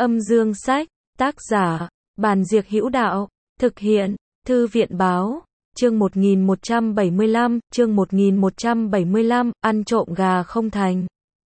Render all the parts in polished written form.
Âm dương sách, tác giả, Bàn Diệc Hữu Đạo, thực hiện, Thư viện báo, chương 1175, ăn trộm gà không thành.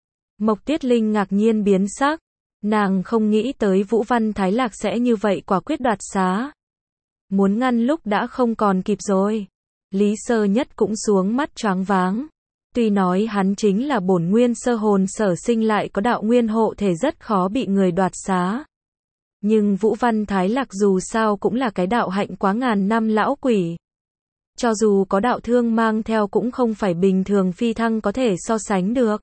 Mộc Tiết Linh ngạc nhiên biến sắc, nàng không nghĩ tới Vũ Văn Thái Lạc sẽ như vậy quả quyết đoạt xá. Muốn ngăn lúc đã không còn kịp rồi. Lý Sơ Nhất cũng xuống mắt choáng váng. Tuy nói hắn chính là bổn nguyên sơ hồn sở sinh lại có đạo nguyên hộ thể rất khó bị người đoạt xá. Nhưng Vũ Văn Thái Lạc dù sao cũng là cái đạo hạnh quá ngàn năm lão quỷ. Cho dù có đạo thương mang theo cũng không phải bình thường phi thăng có thể so sánh được.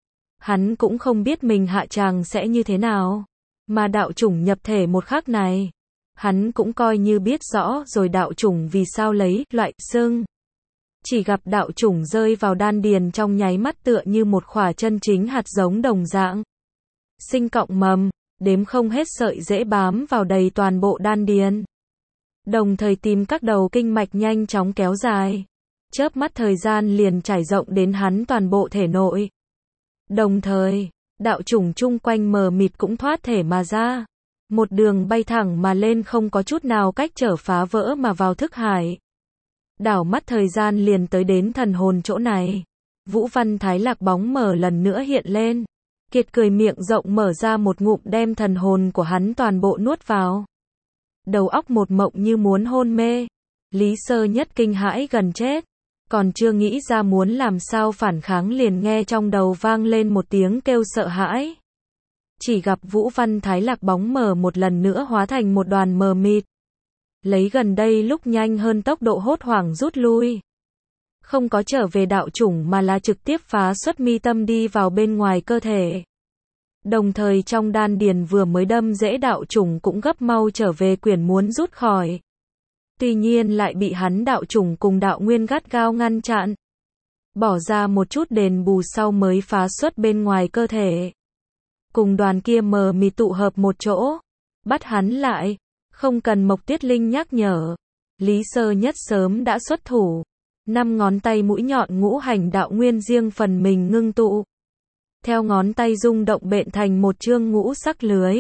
Hắn cũng không biết mình hạ tràng sẽ như thế nào. Mà đạo chủng nhập thể một khắc này, hắn cũng coi như biết rõ rồi đạo chủng vì sao lấy loại xưng. Chỉ gặp đạo chủng rơi vào đan điền trong nháy mắt tựa như một khỏa chân chính hạt giống đồng dạng. Sinh cọng mầm, đếm không hết sợi rễ bám vào đầy toàn bộ đan điền. Đồng thời tìm các đầu kinh mạch nhanh chóng kéo dài. Chớp mắt thời gian liền trải rộng đến hắn toàn bộ thể nội. Đồng thời, đạo chủng chung quanh mờ mịt cũng thoát thể mà ra. Một đường bay thẳng mà lên không có chút nào cách trở phá vỡ mà vào thức hải. Đảo mắt thời gian liền tới đến thần hồn chỗ này. Vũ Văn Thái Lạc bóng mờ lần nữa hiện lên. Kiệt cười miệng rộng mở ra một ngụm đem thần hồn của hắn toàn bộ nuốt vào. Đầu óc một mộng như muốn hôn mê. Lý Sơ Nhất kinh hãi gần chết. Còn chưa nghĩ ra muốn làm sao phản kháng liền nghe trong đầu vang lên một tiếng kêu sợ hãi. Chỉ gặp Vũ Văn Thái Lạc bóng mờ một lần nữa hóa thành một đoàn mờ mịt. Lấy gần đây lúc nhanh hơn tốc độ hốt hoảng rút lui. Không có trở về đạo chủng mà là trực tiếp phá xuất mi tâm đi vào bên ngoài cơ thể. Đồng thời trong đan điền vừa mới đâm rễ đạo chủng cũng gấp mau trở về quyển muốn rút khỏi. Tuy nhiên lại bị hắn đạo chủng cùng đạo nguyên gắt gao ngăn chặn. Bỏ ra một chút đền bù sau mới phá xuất bên ngoài cơ thể. Cùng đoàn kia mờ mịt tụ hợp một chỗ. Bắt hắn lại. Không cần Mộc Tiết Linh nhắc nhở. Lý Sơ Nhất sớm đã xuất thủ. 5 ngón tay mũi nhọn ngũ hành đạo nguyên riêng phần mình ngưng tụ. Theo ngón tay rung động bện thành một chương ngũ sắc lưới.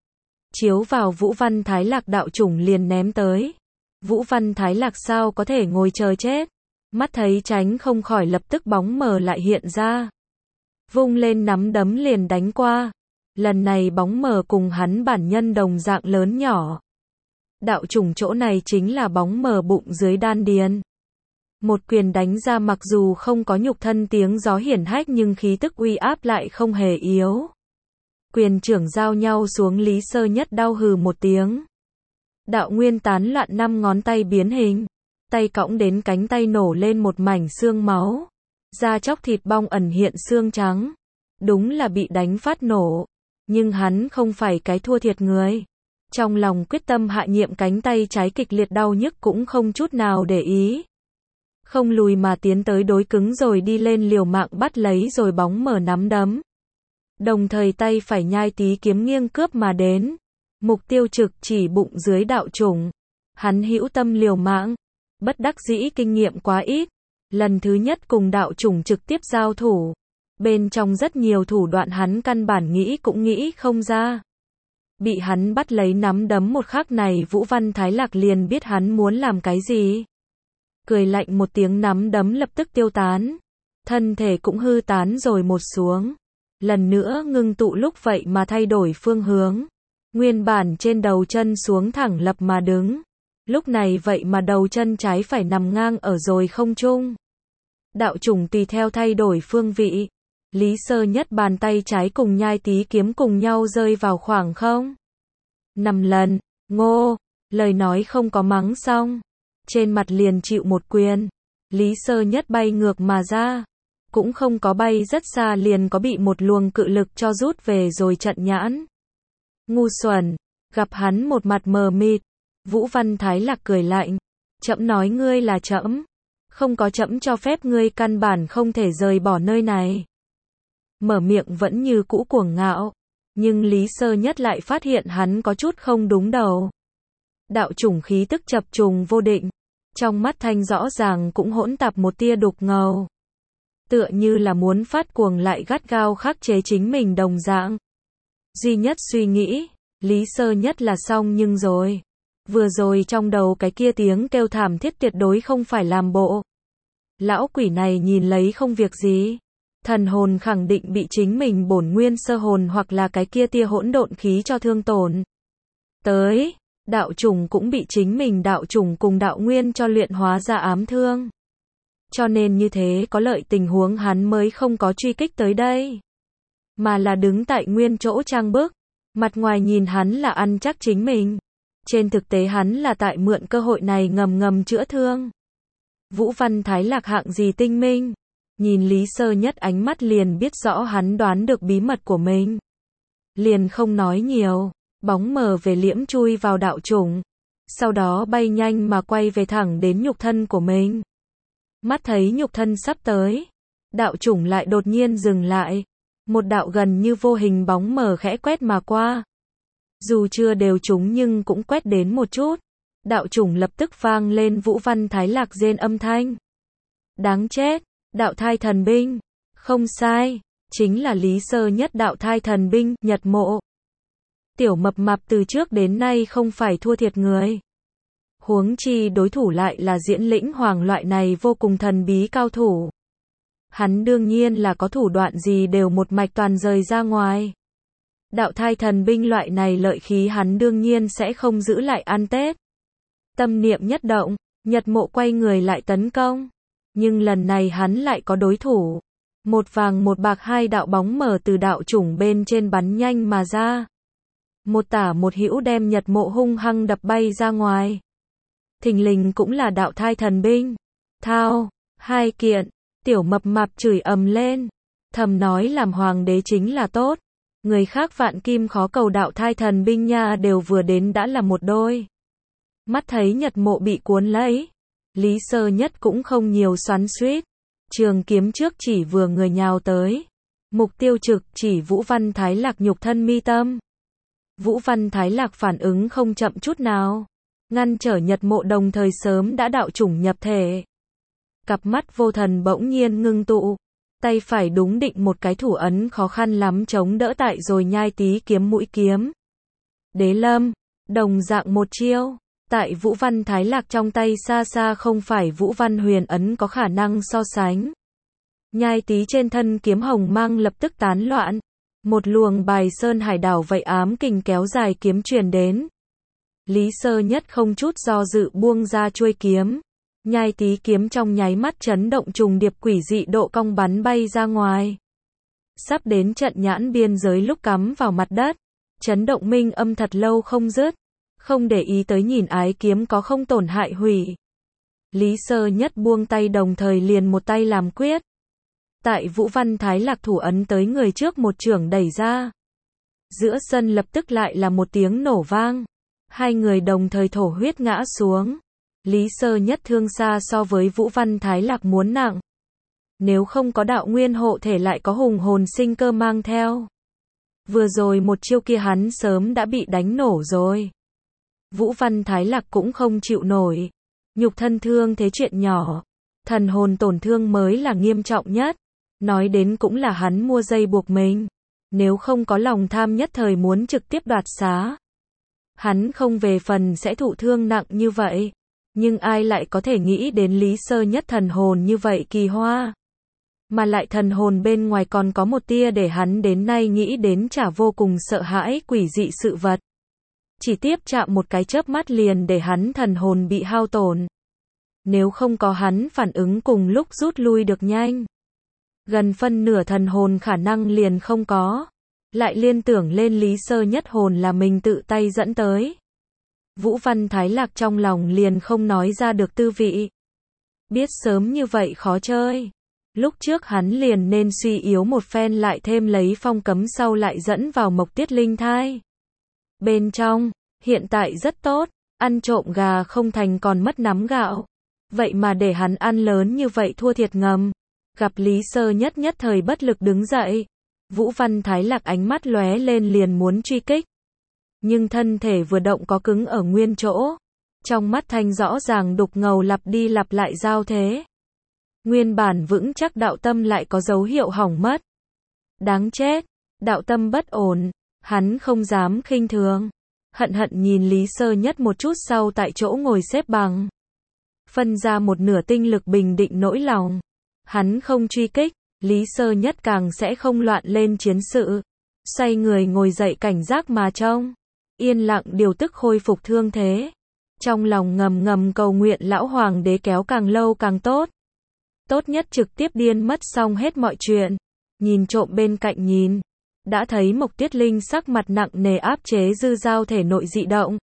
Chiếu vào Vũ Văn Thái Lạc đạo chủng liền ném tới. Vũ Văn Thái Lạc sao có thể ngồi chờ chết. Mắt thấy tránh không khỏi lập tức bóng mờ lại hiện ra. Vung lên nắm đấm liền đánh qua. Lần này bóng mờ cùng hắn bản nhân đồng dạng lớn nhỏ. Đạo chủng chỗ này chính là bóng mờ bụng dưới đan điền. Một quyền đánh ra mặc dù không có nhục thân tiếng gió hiển hách nhưng khí tức uy áp lại không hề yếu. Quyền trưởng giao nhau xuống Lý Sơ Nhất đau hừ một tiếng. Đạo nguyên tán loạn 5 ngón tay biến hình. Tay cõng đến cánh tay nổ lên một mảnh xương máu. Da chóc thịt bong ẩn hiện xương trắng. Đúng là bị đánh phát nổ. Nhưng hắn không phải cái thua thiệt người. Trong lòng quyết tâm hạ nhiệm cánh tay trái kịch liệt đau nhức cũng không chút nào để ý. Không lùi mà tiến tới đối cứng rồi đi lên liều mạng bắt lấy rồi bóng mở nắm đấm. Đồng thời tay phải nhai tí kiếm nghiêng cướp mà đến. Mục tiêu trực chỉ bụng dưới đạo chủng. Hắn hữu tâm liều mạng. Bất đắc dĩ kinh nghiệm quá ít. Lần thứ nhất cùng đạo chủng trực tiếp giao thủ. Bên trong rất nhiều thủ đoạn hắn căn bản nghĩ cũng nghĩ không ra. Bị hắn bắt lấy nắm đấm một khắc này Vũ Văn Thái Lạc liền biết hắn muốn làm cái gì. Cười lạnh một tiếng nắm đấm lập tức tiêu tán. Thân thể cũng hư tán rồi một xuống. Lần nữa ngưng tụ lúc vậy mà thay đổi phương hướng. Nguyên bản trên đầu chân xuống thẳng lập mà đứng. Lúc này vậy mà đầu chân trái phải nằm ngang ở rồi không trung. Đạo chủng tùy theo thay đổi phương vị. Lý Sơ Nhất bàn tay trái cùng nhai tí kiếm cùng nhau rơi vào khoảng không. 5 lần, ngô, lời nói không có mắng xong. Trên mặt liền chịu một quyền. Lý Sơ Nhất bay ngược mà ra. Cũng không có bay rất xa liền có bị một luồng cự lực cho rút về rồi trận nhãn. Ngu xuẩn, gặp hắn một mặt mờ mịt. Vũ Văn Thái Lạc cười lạnh. Trẫm nói ngươi là trẫm. Không có trẫm cho phép ngươi căn bản không thể rời bỏ nơi này. Mở miệng vẫn như cũ cuồng ngạo. Nhưng Lý Sơ Nhất lại phát hiện hắn có chút không đúng đầu. Đạo chủng khí tức chập trùng vô định. Trong mắt thanh rõ ràng cũng hỗn tạp một tia đục ngầu. Tựa như là muốn phát cuồng lại gắt gao khắc chế chính mình đồng dạng. Duy nhất suy nghĩ, Lý Sơ Nhất là xong nhưng rồi. Vừa rồi trong đầu cái kia tiếng kêu thảm thiết tuyệt đối không phải làm bộ. Lão quỷ này nhìn lấy không việc gì. Thần hồn khẳng định bị chính mình bổn nguyên sơ hồn hoặc là cái kia tia hỗn độn khí cho thương tổn. Tới, đạo chủng cũng bị chính mình đạo chủng cùng đạo nguyên cho luyện hóa ra ám thương. Cho nên như thế có lợi tình huống hắn mới không có truy kích tới đây. Mà là đứng tại nguyên chỗ trang bức. Mặt ngoài nhìn hắn là ăn chắc chính mình. Trên thực tế hắn là tại mượn cơ hội này ngầm ngầm chữa thương. Vũ Văn Thái Lạc hạng gì tinh minh. Nhìn Lý Sơ Nhất ánh mắt liền biết rõ hắn đoán được bí mật của mình. Liền không nói nhiều, bóng mờ về liễm chui vào đạo chủng. Sau đó bay nhanh mà quay về thẳng đến nhục thân của mình. Mắt thấy nhục thân sắp tới. Đạo chủng lại đột nhiên dừng lại. Một đạo gần như vô hình bóng mờ khẽ quét mà qua. Dù chưa đều trúng nhưng cũng quét đến một chút. Đạo chủng lập tức vang lên Vũ Văn Thái Lạc rên âm thanh. Đáng chết, đạo thai thần binh. Không sai, chính là Lý Sơ Nhất đạo thai thần binh, Nhật Mộ. Tiểu mập mạp từ trước đến nay không phải thua thiệt người. Huống chi đối thủ lại là Diễn Lĩnh Hoàng loại này vô cùng thần bí cao thủ. Hắn đương nhiên là có thủ đoạn gì đều một mạch toàn rời ra ngoài. Đạo thai thần binh loại này lợi khí hắn đương nhiên sẽ không giữ lại ăn Tết. Tâm niệm nhất động, Nhật Mộ quay người lại tấn công. Nhưng lần này hắn lại có đối thủ. Một vàng một bạc hai đạo bóng mờ từ đạo chủng bên trên bắn nhanh mà ra. Một tả một hữu đem Nhật Mộ hung hăng đập bay ra ngoài. Thình lình cũng là đạo thai thần binh. Thao, hai kiện, tiểu mập mạp chửi ầm lên. Thầm nói làm hoàng đế chính là tốt. Người khác vạn kim khó cầu đạo thai thần binh nha đều vừa đến đã là một đôi. Mắt thấy Nhật Mộ bị cuốn lấy. Lý Sơ Nhất cũng không nhiều xoắn xuýt. Trường kiếm trước chỉ vừa người nhào tới. Mục tiêu trực chỉ Vũ Văn Thái Lạc nhục thân mi tâm. Vũ Văn Thái Lạc phản ứng không chậm chút nào. Ngăn trở Nhật Mộ đồng thời sớm đã đạo chủng nhập thể. Cặp mắt vô thần bỗng nhiên ngưng tụ. Tay phải đúng định một cái thủ ấn khó khăn lắm chống đỡ tại rồi nhai tí kiếm mũi kiếm. Đế lâm, đồng dạng một chiêu. Tại Vũ Văn Thái Lạc trong tay xa xa không phải Vũ Văn Huyền ấn có khả năng so sánh. Nhai tí trên thân kiếm hồng mang lập tức tán loạn. Một luồng bài sơn hải đảo vậy ám kình kéo dài kiếm truyền đến. Lý Sơ Nhất không chút do dự buông ra chuôi kiếm. Nhai tí kiếm trong nháy mắt chấn động trùng điệp quỷ dị độ cong bắn bay ra ngoài. Sắp đến trận nhãn biên giới lúc cắm vào mặt đất. Chấn động minh âm thật lâu không dứt. Không để ý tới nhìn ái kiếm có không tổn hại hủy. Lý Sơ Nhất buông tay đồng thời liền một tay làm quyết. Tại Vũ Văn Thái Lạc thủ ấn tới người trước một chưởng đẩy ra. Giữa sân lập tức lại là một tiếng nổ vang. Hai người đồng thời thổ huyết ngã xuống. Lý Sơ Nhất thương xa so với Vũ Văn Thái Lạc muốn nặng. Nếu không có đạo nguyên hộ thể lại có hùng hồn sinh cơ mang theo. Vừa rồi một chiêu kia hắn sớm đã bị đánh nổ rồi. Vũ Văn Thái Lạc cũng không chịu nổi. Nhục thân thương thế chuyện nhỏ. Thần hồn tổn thương mới là nghiêm trọng nhất. Nói đến cũng là hắn mua dây buộc mình. Nếu không có lòng tham nhất thời muốn trực tiếp đoạt xá. Hắn không về phần sẽ thụ thương nặng như vậy. Nhưng ai lại có thể nghĩ đến Lý Sơ Nhất thần hồn như vậy kỳ hoa. Mà lại thần hồn bên ngoài còn có một tia để hắn đến nay nghĩ đến chả vô cùng sợ hãi quỷ dị sự vật. Chỉ tiếp chạm một cái chớp mắt liền để hắn thần hồn bị hao tổn. Nếu không có hắn phản ứng cùng lúc rút lui được nhanh. Gần phân nửa thần hồn khả năng liền không có. Lại liên tưởng lên Lý Sơ Nhất hồn là mình tự tay dẫn tới. Vũ Văn Thái Lạc trong lòng liền không nói ra được tư vị. Biết sớm như vậy khó chơi. Lúc trước hắn liền nên suy yếu một phen lại thêm lấy phong cấm sau lại dẫn vào Mộc Tiết Linh thai. Bên trong, hiện tại rất tốt, ăn trộm gà không thành còn mất nắm gạo. Vậy mà để hắn ăn lớn như vậy thua thiệt ngầm. Gặp Lý Sơ Nhất nhất thời bất lực đứng dậy. Vũ Văn Thái Lạc ánh mắt lóe lên liền muốn truy kích. Nhưng thân thể vừa động có cứng ở nguyên chỗ. Trong mắt thanh rõ ràng đục ngầu lặp đi lặp lại giao thế. Nguyên bản vững chắc đạo tâm lại có dấu hiệu hỏng mất. Đáng chết, đạo tâm bất ổn. Hắn không dám khinh thường. Hận hận nhìn Lý Sơ Nhất một chút sau tại chỗ ngồi xếp bằng. Phân ra một nửa tinh lực bình định nỗi lòng. Hắn không truy kích, Lý Sơ Nhất càng sẽ không loạn lên chiến sự. Xoay người ngồi dậy cảnh giác mà trông. Yên lặng điều tức khôi phục thương thế. Trong lòng ngầm ngầm cầu nguyện lão hoàng đế kéo càng lâu càng tốt. Tốt nhất trực tiếp điên mất xong hết mọi chuyện. Nhìn trộm bên cạnh nhìn. Đã thấy Mộc Tuyết Linh sắc mặt nặng nề áp chế dư giao thể nội dị động.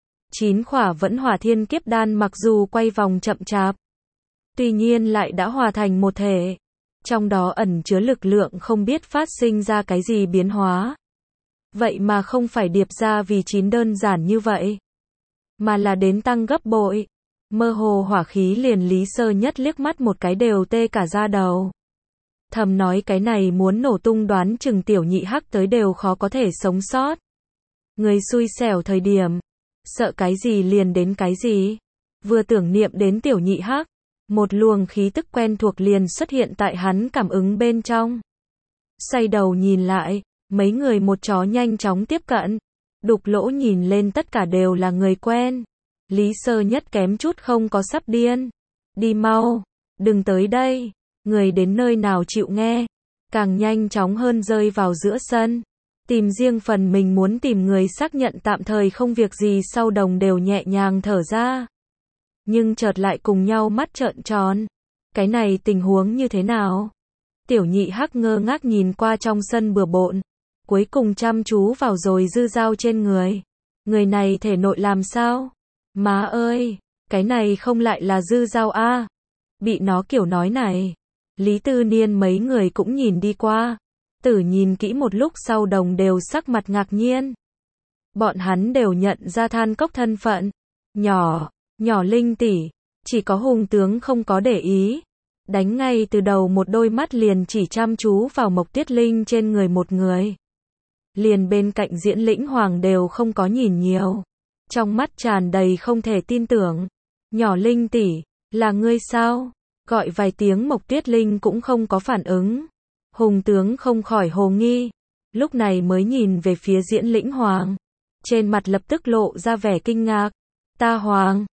9 khỏa vẫn hỏa thiên kiếp đan mặc dù quay vòng chậm chạp. Tuy nhiên lại đã hòa thành một thể. Trong đó ẩn chứa lực lượng không biết phát sinh ra cái gì biến hóa. Vậy mà không phải điệp ra vì 9 đơn giản như vậy. Mà là đến tăng gấp bội. Mơ hồ hỏa khí liền Lý Sơ Nhất liếc mắt một cái đều tê cả da đầu. Thầm nói cái này muốn nổ tung đoán chừng tiểu nhị hắc tới đều khó có thể sống sót. Người xui xẻo thời điểm. Sợ cái gì liền đến cái gì. Vừa tưởng niệm đến tiểu nhị hắc. Một luồng khí tức quen thuộc liền xuất hiện tại hắn cảm ứng bên trong. Xoay đầu nhìn lại. Mấy người một chó nhanh chóng tiếp cận. Đục lỗ nhìn lên tất cả đều là người quen. Lý Sơ Nhất kém chút không có sắp điên. Đi mau. Đừng tới đây. Người đến nơi nào chịu nghe. Càng nhanh chóng hơn rơi vào giữa sân. Tìm riêng phần mình muốn tìm người xác nhận tạm thời không việc gì sau đồng đều nhẹ nhàng thở ra. Nhưng chợt lại cùng nhau mắt trợn tròn. Cái này tình huống như thế nào? Tiểu nhị hắc ngơ ngác nhìn qua trong sân bừa bộn. Cuối cùng chăm chú vào rồi dư dao trên người. Người này thể nội làm sao? Má ơi, cái này không lại là dư dao a? Bị nó kiểu nói này. Lý Tư Niên mấy người cũng nhìn đi qua. Tử nhìn kỹ một lúc sau đồng đều sắc mặt ngạc nhiên. Bọn hắn đều nhận ra Than Cốc thân phận. Nhỏ Linh tỷ, chỉ có Hùng tướng không có để ý. Đánh ngay từ đầu một đôi mắt liền chỉ chăm chú vào Mộc Tuyết Linh trên người một người. Liền bên cạnh Diễn Lĩnh Hoàng đều không có nhìn nhiều. Trong mắt tràn đầy không thể tin tưởng. Nhỏ Linh tỷ, là ngươi sao? Gọi vài tiếng Mộc Tuyết Linh cũng không có phản ứng. Hùng tướng không khỏi hồ nghi. Lúc này mới nhìn về phía Diễn Lĩnh Hoàng. Trên mặt lập tức lộ ra vẻ kinh ngạc. Ta Hoàng,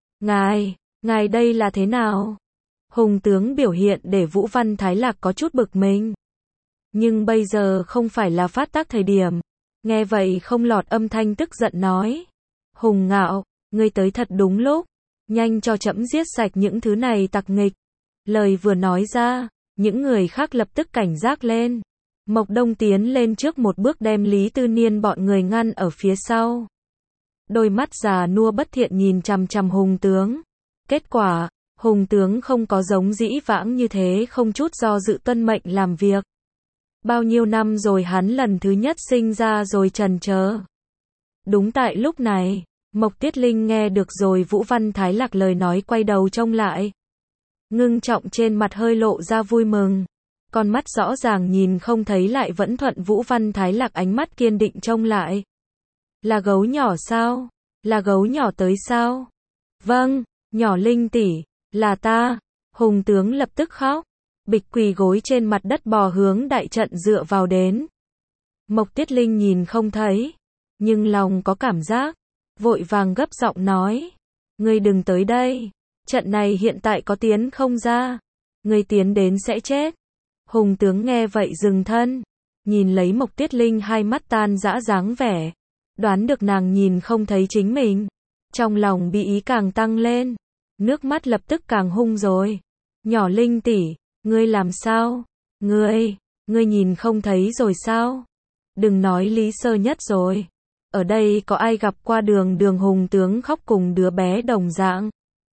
ngài đây là thế nào? Hùng tướng biểu hiện để Vũ Văn Thái Lạc có chút bực mình. Nhưng bây giờ không phải là phát tác thời điểm. Nghe vậy không lọt âm thanh tức giận nói. Hùng Ngạo, ngươi tới thật đúng lúc. Nhanh cho trẫm giết sạch những thứ này tặc nghịch. Lời vừa nói ra, những người khác lập tức cảnh giác lên. Mộc Đông tiến lên trước một bước đem Lý Tư Niên bọn người ngăn ở phía sau. Đôi mắt già nua bất thiện nhìn chằm chằm Hùng tướng. Kết quả, Hùng tướng không có giống dĩ vãng như thế không chút do dự tuân mệnh làm việc. Bao nhiêu năm rồi hắn lần thứ nhất sinh ra rồi chần chờ. Đúng tại lúc này, Mộc Tuyết Linh nghe được rồi Vũ Văn Thái Lạc lời nói quay đầu trông lại. Ngưng trọng trên mặt hơi lộ ra vui mừng. Con mắt rõ ràng nhìn không thấy lại vẫn thuận Vũ Văn Thái Lạc ánh mắt kiên định trông lại. Là gấu nhỏ sao? Là gấu nhỏ tới sao? Vâng, nhỏ Linh tỷ, là ta. Hùng tướng lập tức khóc. Bịch quỳ gối trên mặt đất bò hướng đại trận dựa vào đến. Mộc Tuyết Linh nhìn không thấy. Nhưng lòng có cảm giác. Vội vàng gấp giọng nói. Ngươi đừng tới đây. Trận này hiện tại có tiến không ra. Ngươi tiến đến sẽ chết. Hùng tướng nghe vậy dừng thân. Nhìn lấy Mộc Tuyết Linh hai mắt tan rã dáng vẻ. Đoán được nàng nhìn không thấy chính mình. Trong lòng bị ý càng tăng lên. Nước mắt lập tức càng hung rồi. Nhỏ Linh tỷ, ngươi làm sao? Ngươi nhìn không thấy rồi sao? Đừng nói Lý Sơ Nhất rồi. Ở đây có ai gặp qua đường Hùng tướng khóc cùng đứa bé đồng dạng.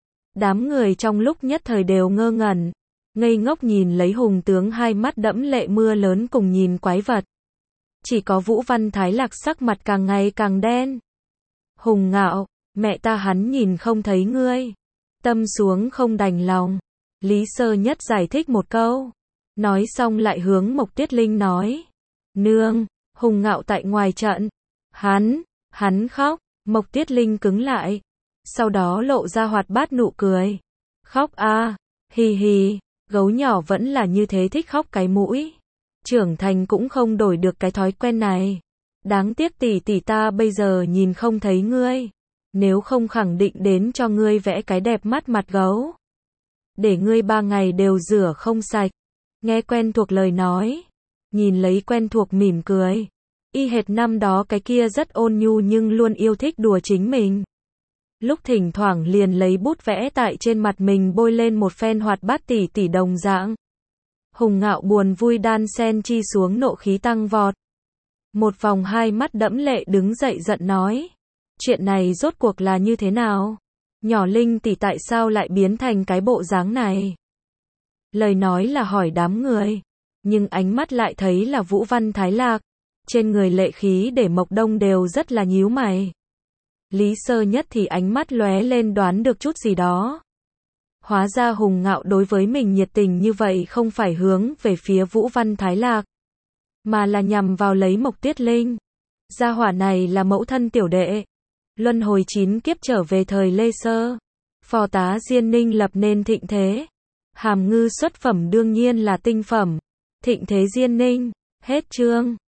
Đám người trong lúc nhất thời đều ngơ ngẩn. Ngây ngốc nhìn lấy Hùng tướng hai mắt đẫm lệ mưa lớn cùng nhìn quái vật. Chỉ có Vũ Văn Thái Lạc sắc mặt càng ngày càng đen. Hùng Ngạo, mẹ ta hắn nhìn không thấy ngươi. Tâm xuống không đành lòng. Lý Sơ Nhất giải thích một câu. Nói xong lại hướng Mộc Tuyết Linh nói. Nương, Hùng Ngạo tại ngoài trận. Hắn khóc. Mộc Tuyết Linh cứng lại. Sau đó lộ ra hoạt bát nụ cười. Khóc a, hi hi, gấu nhỏ vẫn là như thế thích khóc cái mũi. Trưởng thành cũng không đổi được cái thói quen này. Đáng tiếc tỷ tỷ ta bây giờ nhìn không thấy ngươi. Nếu không khẳng định đến cho ngươi vẽ cái đẹp mắt mặt gấu. Để ngươi 3 ngày đều rửa không sạch. Nghe quen thuộc lời nói. Nhìn lấy quen thuộc mỉm cười. Y hệt năm đó cái kia rất ôn nhu nhưng luôn yêu thích đùa chính mình. Lúc thỉnh thoảng liền lấy bút vẽ tại trên mặt mình bôi lên một phen hoạt bát tỷ tỷ đồng dạng. Hùng Ngạo buồn vui đan sen chi xuống nộ khí tăng vọt. Một vòng hai mắt đẫm lệ đứng dậy giận nói. Chuyện này rốt cuộc là như thế nào? Nhỏ Linh tỷ tại sao lại biến thành cái bộ dáng này? Lời nói là hỏi đám người. Nhưng ánh mắt lại thấy là Vũ Văn Thái Lạc. Trên người lệ khí để Mộc Đông đều rất là nhíu mày. Lý Sơ Nhất thì ánh mắt lóe lên đoán được chút gì đó. Hóa ra Hùng Ngạo đối với mình nhiệt tình như vậy không phải hướng về phía Vũ Văn Thái Lạc, mà là nhằm vào lấy Mộc Tiết Linh. Gia hỏa này là mẫu thân tiểu đệ. Luân hồi 9 kiếp trở về thời Lê Sơ. Phò tá Diên Ninh lập nên thịnh thế. Hàm Ngư xuất phẩm đương nhiên là tinh phẩm. Thịnh thế Diên Ninh. Hết chương.